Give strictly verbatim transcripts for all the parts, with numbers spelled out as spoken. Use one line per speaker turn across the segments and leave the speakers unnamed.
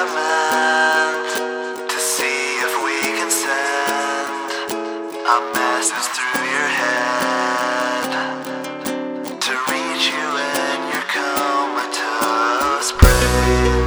experiment to see if we can send a message through your head to reach you in your comatose brain.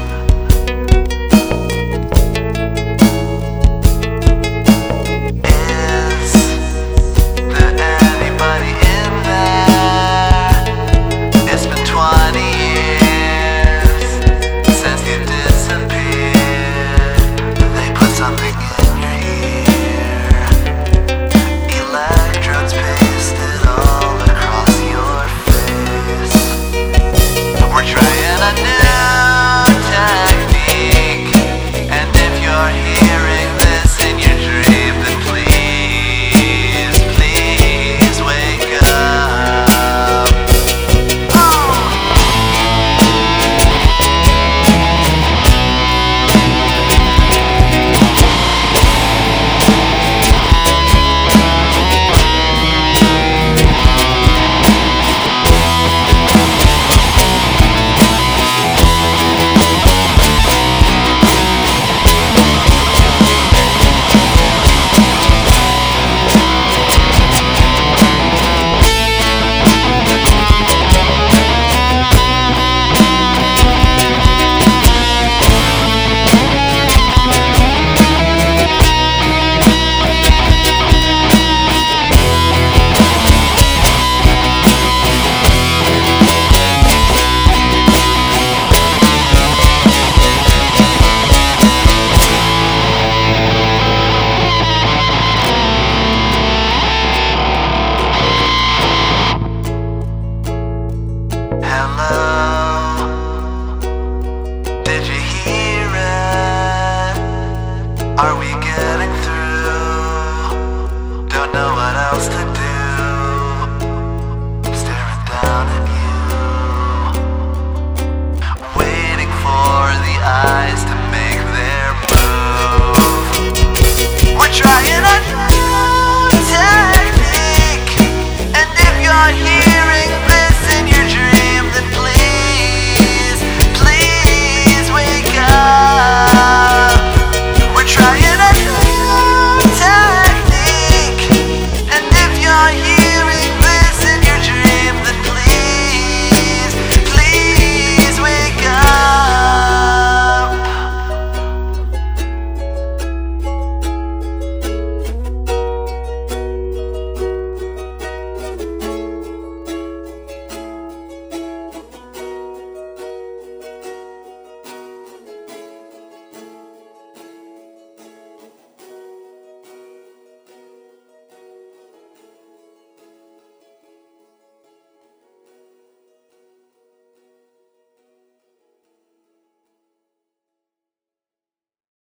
Is there anybody in there? It's been twenty years since you disappeared. They put something in your ear, electrodes pasted all across your face. We're trying a new technique, and if you're hearing this in your dream, then please, please wake up. Hello, did you hear it? Are we